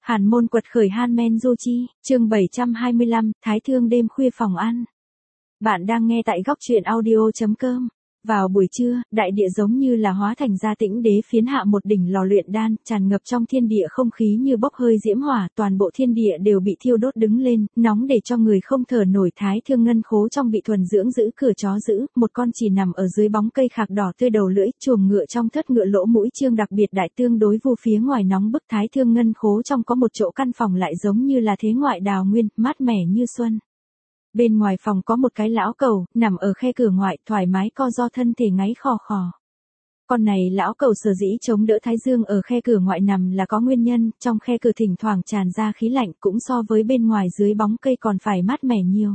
Hàn môn quật khởi Hanmen Jochi, chương 725, Thái Thương đêm khuya phòng ăn. Bạn đang nghe tại góc truyện audio.com. Vào buổi trưa, đại địa giống như là hóa thành ra tĩnh đế phiến hạ một đỉnh lò luyện đan, tràn ngập trong thiên địa không khí như bốc hơi diễm hỏa, toàn bộ thiên địa đều bị thiêu đốt đứng lên, nóng để cho người không thở nổi. Thái Thương ngân khố trong bị thuần dưỡng giữ cửa chó giữ, một con chỉ nằm ở dưới bóng cây khạc đỏ tươi đầu lưỡi, chuồng ngựa trong thớt ngựa lỗ mũi trương đặc biệt đại tương đối vu phía ngoài nóng bức. Thái Thương ngân khố trong có một chỗ căn phòng lại giống như là thế ngoại đào nguyên, mát mẻ như xuân. Bên ngoài phòng có một cái lão cẩu, nằm ở khe cửa ngoại, thoải mái co do thân thể ngáy khò khò. Con này lão cẩu sở dĩ chống đỡ thái dương ở khe cửa ngoại nằm là có nguyên nhân, trong khe cửa thỉnh thoảng tràn ra khí lạnh cũng so với bên ngoài dưới bóng cây còn phải mát mẻ nhiều.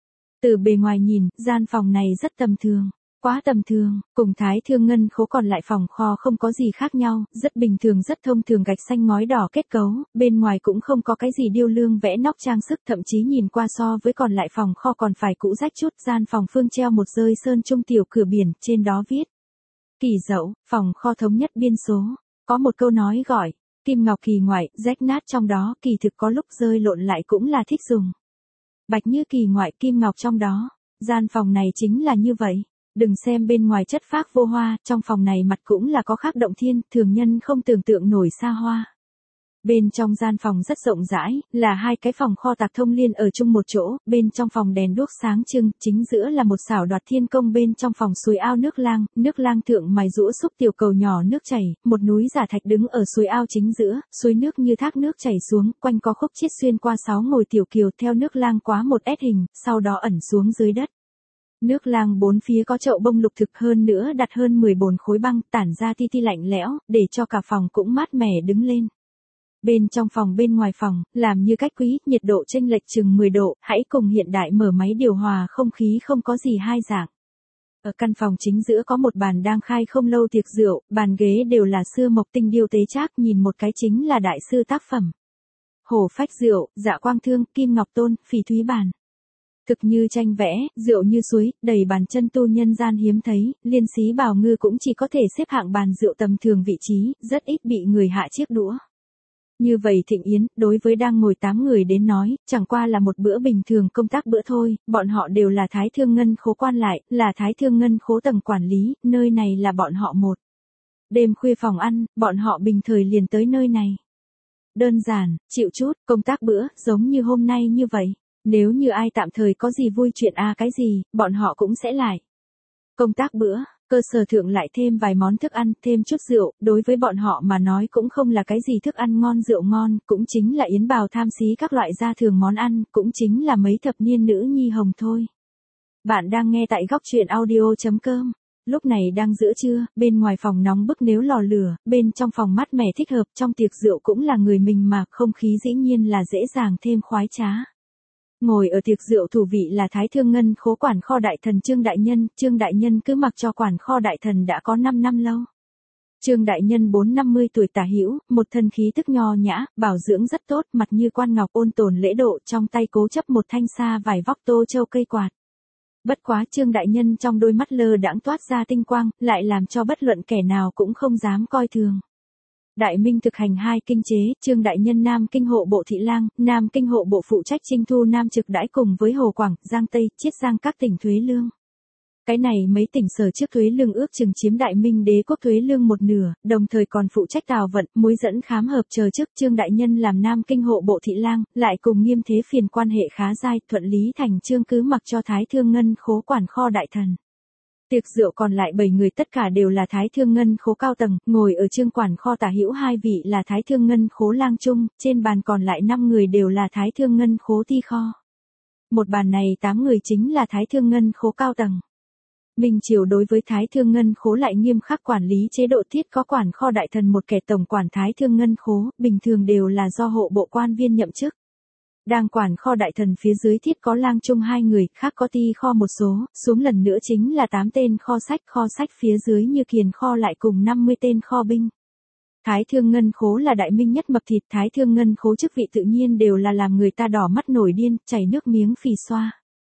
Từ bề ngoài nhìn, gian phòng này rất tầm thường. Quá tầm thường, cùng Thái Thương ngân khố còn lại phòng kho không có gì khác nhau, rất bình thường rất thông thường, gạch xanh ngói đỏ kết cấu, bên ngoài cũng không có cái gì điêu lương vẽ nóc trang sức, thậm chí nhìn qua so với còn lại phòng kho còn phải cũ rách chút. Gian phòng phương treo một rơi sơn trung tiểu cửa biển, trên đó viết Kỳ Dậu, phòng kho thống nhất biên số. Có một câu nói gọi Kim Ngọc kỳ ngoại, rách nát trong đó, kỳ thực có lúc rơi lộn lại cũng là thích dùng. Bạch như kỳ ngoại, kim ngọc trong đó. Gian phòng này chính là như vậy. Đừng xem bên ngoài chất phác vô hoa, trong phòng này mặt cũng là có khác động thiên, thường nhân không tưởng tượng nổi xa hoa. Bên trong gian phòng rất rộng rãi, là hai cái phòng kho tạc thông liên ở chung một chỗ, bên trong phòng đèn đuốc sáng trưng, chính giữa là một xảo đoạt thiên công, bên trong phòng suối ao nước lang thượng mài rũa xúc tiểu cầu nhỏ nước chảy, một núi giả thạch đứng ở suối ao chính giữa, suối nước như thác nước chảy xuống, quanh có khúc chiết xuyên qua 6 ngồi tiểu kiều theo nước lang quá một S hình, sau đó ẩn xuống dưới đất. Nước lang bốn phía có chậu bông lục thực, hơn nữa đặt hơn 10 bồn khối băng, tản ra ti ti lạnh lẽo, để cho cả phòng cũng mát mẻ đứng lên. Bên trong phòng bên ngoài phòng, làm như cách quý, nhiệt độ chênh lệch chừng 10 độ, hãy cùng hiện đại mở máy điều hòa không khí không có gì hai dạng. Ở căn phòng chính giữa có một bàn đang khai không lâu tiệc rượu, bàn ghế đều là xưa mộc tinh điêu tế trác, nhìn một cái chính là đại sư tác phẩm. Hồ phách rượu, dạ quang thương, kim ngọc tôn, phỉ thúy bàn. Thực như tranh vẽ, rượu như suối, đầy bàn chân tu nhân gian hiếm thấy, liên xí bào ngư cũng chỉ có thể xếp hạng bàn rượu tầm thường vị trí, rất ít bị người hạ chiếc đũa. Như vậy thịnh yến, đối với đang ngồi 8 người đến nói, chẳng qua là một bữa bình thường công tác bữa thôi, bọn họ đều là Thái Thương ngân khố quan lại, là Thái Thương ngân khố tầng quản lý, nơi này là bọn họ một. Đêm khuya phòng ăn, bọn họ bình thời liền tới nơi này. Đơn giản, chịu chút, công tác bữa, giống như hôm nay như vậy. Nếu như ai tạm thời có gì vui chuyện cái gì, bọn họ cũng sẽ lại. Công tác bữa, cơ sở thượng lại thêm vài món thức ăn, thêm chút rượu, đối với bọn họ mà nói cũng không là cái gì thức ăn ngon rượu ngon, cũng chính là yến bào tham xí các loại gia thường món ăn, cũng chính là mấy thập niên nữ nhi hồng thôi. Bạn đang nghe tại góc truyện audio.com. Lúc này đang giữa trưa, bên ngoài phòng nóng bức nếu lò lửa, bên trong phòng mát mẻ thích hợp, trong tiệc rượu cũng là người mình mà, không khí dĩ nhiên là dễ dàng thêm khoái trá. Ngồi ở tiệc rượu thủ vị là Thái Thương ngân khố quản kho đại thần Trương Đại Nhân cứ mặc cho quản kho đại thần đã có 5 năm lâu. Trương Đại Nhân 4-50 tuổi tả hữu, một thân khí tức nho nhã, bảo dưỡng rất tốt, mặt như quan ngọc ôn tồn lễ độ, trong tay cố chấp một thanh sa vải vóc tô châu cây quạt. Bất quá Trương Đại Nhân trong đôi mắt lơ đãng toát ra tinh quang, lại làm cho bất luận kẻ nào cũng không dám coi thường. Đại Minh thực hành 2 kinh chế, Trương Đại Nhân Nam Kinh hộ bộ thị lang, Nam Kinh hộ bộ phụ trách trinh thu Nam trực đãi cùng với Hồ Quảng, Giang Tây, Chiết Giang các tỉnh thuế lương. Cái này mấy tỉnh sở trước thuế lương ước chừng chiếm Đại Minh đế quốc thuế lương một nửa, đồng thời còn phụ trách tào vận, mối dẫn khám hợp chờ chức. Trương Đại Nhân làm Nam Kinh hộ bộ thị lang, lại cùng Nghiêm Thế Phiền quan hệ khá dai, thuận lý thành chương cứ mặc cho Thái Thương ngân khố quản kho đại thần. Tiệc rượu còn lại 7 người tất cả đều là Thái Thương ngân khố cao tầng, ngồi ở Trương quản kho tả hữu 2 vị là Thái Thương ngân khố lang trung, trên bàn còn lại 5 người đều là Thái Thương ngân khố ti kho. Một bàn này 8 người chính là Thái Thương ngân khố cao tầng. Minh triều đối với Thái Thương ngân khố lại nghiêm khắc quản lý chế độ, thiết có quản kho đại thần một kẻ tổng quản Thái Thương ngân khố, bình thường đều là do hộ bộ quan viên nhậm chức. Đang quản kho đại thần phía dưới thiết có lang trung 2 người, khác có ti kho một số, xuống lần nữa chính là 8 tên kho sách phía dưới như kiền kho lại cùng 50 tên kho binh. Thái Thương ngân khố là đại minh nhất mập thịt, Thái Thương ngân khố chức vị tự nhiên đều là làm người ta đỏ mắt nổi điên, chảy nước miếng phì xoa.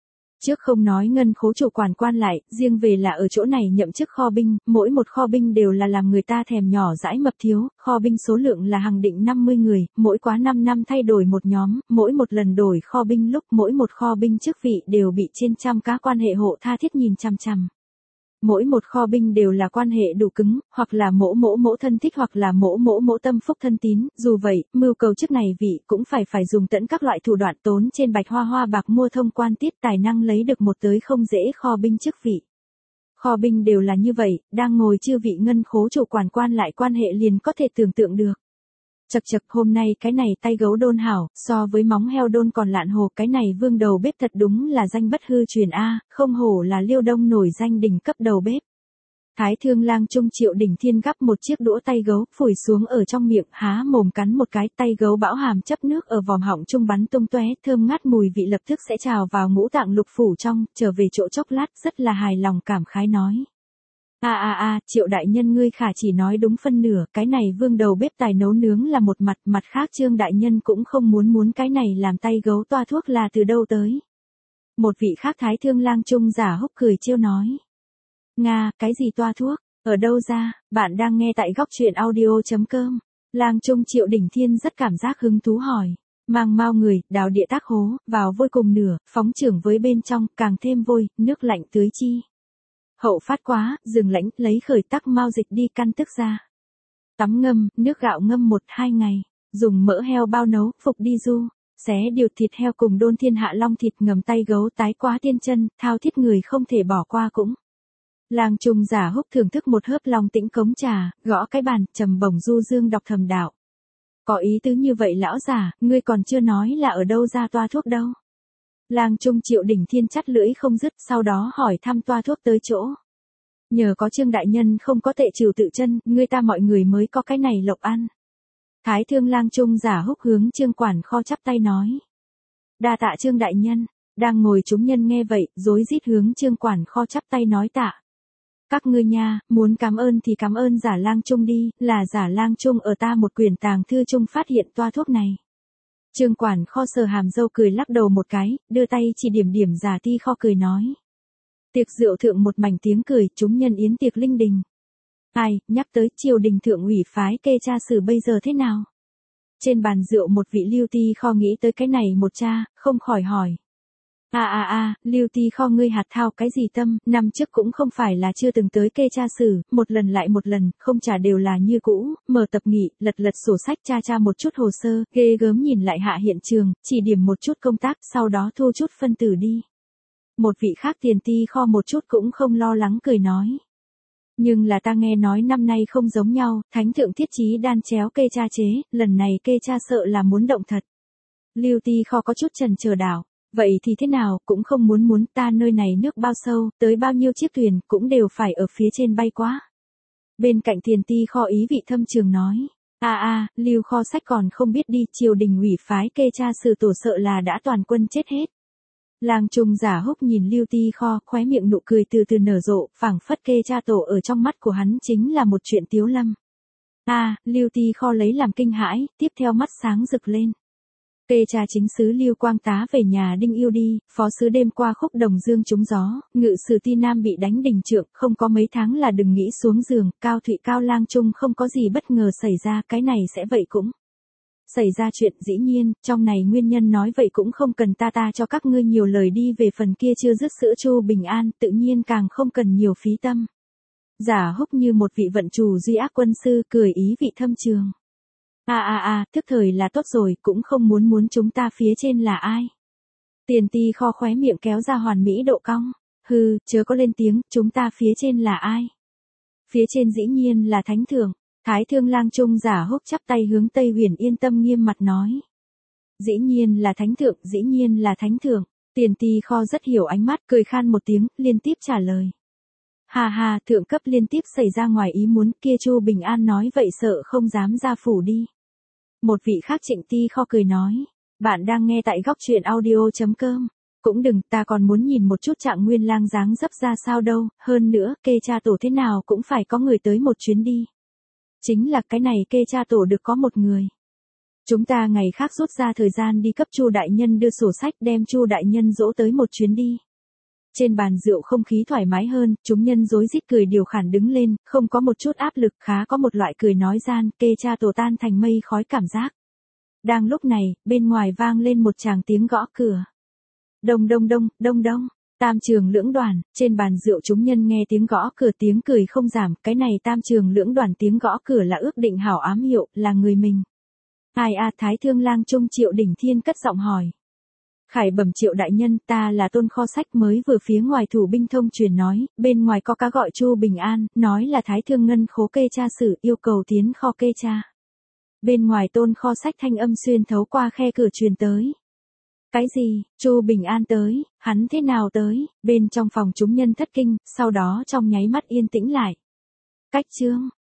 Trước không nói ngân khố chủ quản quan lại, riêng về là ở chỗ này nhậm chức kho binh, mỗi một kho binh đều là làm người ta thèm nhỏ dãi mập thiếu, kho binh số lượng là hàng định 50 người, mỗi quá 5 năm thay đổi một nhóm, mỗi một lần đổi kho binh lúc mỗi một kho binh chức vị đều bị trên trăm cá quan hệ hộ tha thiết nhìn chằm chằm. Mỗi một kho binh đều là quan hệ đủ cứng, hoặc là mỗ mỗ mỗ thân thích hoặc là mỗ mỗ mỗ tâm phúc thân tín, dù vậy, mưu cầu chức này vị cũng phải dùng tận các loại thủ đoạn tốn trên bạch hoa hoa bạc mua thông quan tiết tài năng lấy được một tới không dễ kho binh chức vị. Kho binh đều là như vậy, đang ngồi chư vị ngân khố chủ quản quan lại quan hệ liền có thể tưởng tượng được. Chật chật hôm nay cái này tay gấu đôn hảo, so với móng heo đôn còn lạn hồ cái này vương đầu bếp thật đúng là danh bất hư truyền A, không hổ là Liêu Đông nổi danh đỉnh cấp đầu bếp. Thái Thương Lang Trung Triệu Đỉnh Thiên gắp một chiếc đũa tay gấu, phủi xuống ở trong miệng, há mồm cắn một cái, tay gấu bão hàm chấp nước ở vòm họng trung bắn tung tóe, thơm ngát mùi vị lập tức sẽ trào vào ngũ tạng lục phủ trong, trở về chỗ chốc lát rất là hài lòng cảm khái nói. Triệu đại nhân ngươi khả chỉ nói đúng phân nửa, cái này vương đầu bếp tài nấu nướng là một mặt, mặt khác Trương đại nhân cũng không muốn cái này làm tay gấu toa thuốc là từ đâu tới. Một vị khác Thái Thương Lang Trung giả húc cười trêu nói. Nga, cái gì toa thuốc, ở đâu ra, bạn đang nghe tại góc truyện audio.com. Lang Trung Triệu Đỉnh Thiên rất cảm giác hứng thú hỏi. Mang mau người, đào địa tác hố, vào vôi cùng nửa, phóng trưởng với bên trong, càng thêm vôi, nước lạnh tưới chi. Hậu phát quá, dừng lãnh, lấy khởi tắc mau dịch đi căn tức ra. Tắm ngâm, nước gạo ngâm 1-2 ngày, dùng mỡ heo bao nấu, phục đi du, xé điều thịt heo cùng đôn thiên hạ long thịt ngầm tay gấu tái quá tiên chân, thao thiết người không thể bỏ qua cũng. Lang Trung giả húc thưởng thức một hớp long tĩnh cống trà, gõ cái bàn, trầm bổng du dương đọc thầm đạo. Có ý tứ như vậy lão giả, ngươi còn chưa nói là ở đâu ra toa thuốc đâu. Lang Trung Triệu Đỉnh Thiên chắt lưỡi không dứt, sau đó hỏi thăm toa thuốc tới chỗ. Nhờ có Trương đại nhân không có tệ trừ tự chân, ngươi ta mọi người mới có cái này lộc ăn. Thái Thương Lang Trung giả húc hướng Trương quản kho chắp tay nói. Đa tạ Trương đại nhân, đang ngồi chúng nhân nghe vậy, rối rít hướng Trương quản kho chắp tay nói tạ. Các ngươi nha, muốn cảm ơn thì cảm ơn giả Lang Trung đi, là giả Lang Trung ở ta một quyển tàng thư trung phát hiện toa thuốc này. Trương quản kho sờ hàm dâu cười lắc đầu một cái, đưa tay chỉ điểm giả ti kho cười nói. Tiệc rượu thượng một mảnh tiếng cười, chúng nhân yến tiệc linh đình. Ai, nhắc tới triều đình thượng ủy phái kê cha sử bây giờ thế nào? Trên bàn rượu một vị Lưu Ti kho nghĩ tới cái này một cha, không khỏi hỏi. Lưu Ti kho ngươi hạt thao cái gì tâm, năm trước cũng không phải là chưa từng tới kê cha sử, một lần lại một lần, không trả đều là như cũ, mở tập nghị, lật sổ sách tra một chút hồ sơ, ghê gớm nhìn lại hạ hiện trường, chỉ điểm một chút công tác, sau đó thu chút phân tử đi. Một vị khác Tiền Ti kho một chút cũng không lo lắng cười nói. Nhưng là ta nghe nói năm nay không giống nhau, thánh thượng thiết chí đan chéo kê cha chế, lần này kê cha sợ là muốn động thật. Lưu Ti kho có chút chần chờ đảo. Vậy thì thế nào, cũng không muốn ta nơi này nước bao sâu, tới bao nhiêu chiếc thuyền, cũng đều phải ở phía trên bay quá. Bên cạnh Tiền Ti kho ý vị thâm trường nói. Lưu kho sách còn không biết đi, triều đình ủy phái kê cha sử tổ sợ là đã toàn quân chết hết. Lang Trung giả húc nhìn Lưu Ti kho, khóe miệng nụ cười từ từ nở rộ, phảng phất kê cha tổ ở trong mắt của hắn chính là một chuyện tiếu lâm. Lưu Ti kho lấy làm kinh hãi, tiếp theo mắt sáng rực lên. Kê cha chính sứ Lưu Quang Tá về nhà Đinh Yêu đi, phó sứ đêm qua khúc đồng dương trúng gió, ngự sử Ti Nam bị đánh đình trượng, không có mấy tháng là đừng nghĩ xuống giường, Cao Thụy Cao Lang Trung không có gì bất ngờ xảy ra, cái này sẽ vậy cũng. Xảy ra chuyện dĩ nhiên, trong này nguyên nhân nói vậy cũng không cần ta cho các ngươi nhiều lời đi về phần kia chưa dứt sữa Chu Bình An, tự nhiên càng không cần nhiều phí tâm. Giả húc như một vị vận chủ duy ác quân sư, cười ý vị thâm trường. Thức thời là tốt rồi, cũng không muốn chúng ta phía trên là ai. Tiền Ti kho khóe miệng kéo ra hoàn mỹ độ cong. Hừ, chớ có lên tiếng, chúng ta phía trên là ai? Phía trên dĩ nhiên là thánh thượng. Thái Thương Lang Trung giả húc chắp tay hướng Tây Huyền yên tâm nghiêm mặt nói. Dĩ nhiên là thánh thượng, dĩ nhiên là thánh thượng. Tiền Ti kho rất hiểu ánh mắt, cười khan một tiếng, liên tiếp trả lời. Thượng cấp liên tiếp xảy ra ngoài ý muốn, kia Chu Bình An nói vậy sợ không dám ra phủ đi. Một vị khác Trịnh Ti kho cười nói, bạn đang nghe tại góc truyện audio.com. Cũng đừng, ta còn muốn nhìn một chút Trạng Nguyên Lang dáng dấp ra sao đâu, hơn nữa, kê cha tổ thế nào cũng phải có người tới một chuyến đi. Chính là cái này kê cha tổ được có một người. Chúng ta ngày khác rút ra thời gian đi cấp Chu đại nhân đưa sổ sách đem Chu đại nhân dỗ tới một chuyến đi. Trên bàn rượu không khí thoải mái hơn, chúng nhân rối rít cười điều khản đứng lên, không có một chút áp lực, khá có một loại cười nói gian, kê cha tổ tan thành mây khói cảm giác. Đang lúc này, bên ngoài vang lên một tràng tiếng gõ cửa. Đông đông đông, đông đông. Tam trường lưỡng đoàn, trên bàn rượu chúng nhân nghe tiếng gõ cửa, tiếng cười không giảm, cái này tam trường lưỡng đoàn tiếng gõ cửa là ước định hảo ám hiệu, là người mình. Ai a, Thái Thương Lang Trung Triệu Đỉnh Thiên cất giọng hỏi. Khải bẩm Triệu đại nhân, ta là Tôn kho sách, mới vừa phía ngoài thủ binh thông truyền nói, bên ngoài có cá gọi Chu Bình An, nói là Thái Thương Ngân khố kê cha sử, yêu cầu tiến kho kê cha. Bên ngoài Tôn kho sách thanh âm xuyên thấu qua khe cửa truyền tới. Cái gì, Chu Bình An tới, hắn thế nào tới? Bên trong phòng chúng nhân thất kinh, sau đó trong nháy mắt yên tĩnh lại. Cách chương,